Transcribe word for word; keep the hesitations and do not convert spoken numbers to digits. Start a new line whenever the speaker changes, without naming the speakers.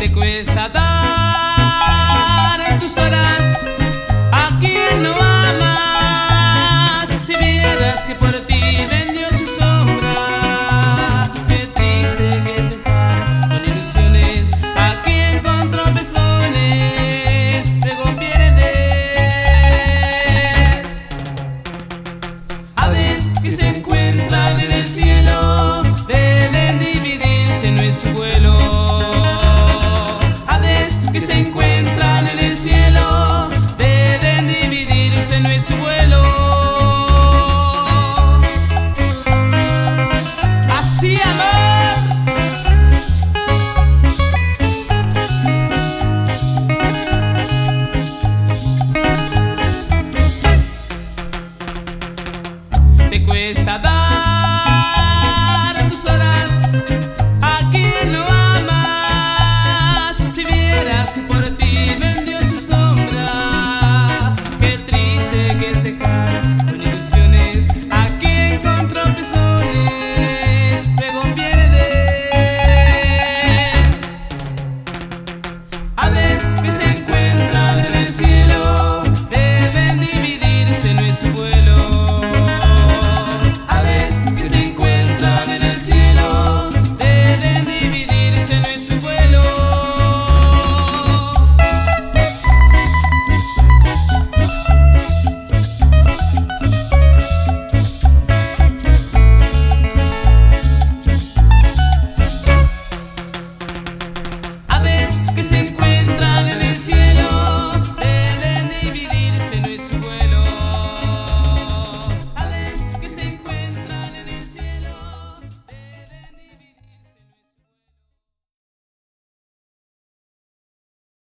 Te cuesta dar tus horas a quien no amas. Si vieras que por ti vendió su sombra, qué triste que es dejar con ilusiones a quien con tropezones luego pierdes. Aves que se encuentran en el cielo deben dividirse nuestro vuelo. Que se encuentran en el cielo deben dividirse nuestro vuelo. Así, amor. Te cuesta dar tus horas a quien no amas. Si vieras que por ti vendió su sombra, qué triste que es dejar con ilusiones a quien con tropezones luego pierdes. Aves que se encuentran en el cielo deben dividirse nuestro vuelo. Aves que se encuentran en el cielo deben dividirse nuestro vuelo. Que se encuentran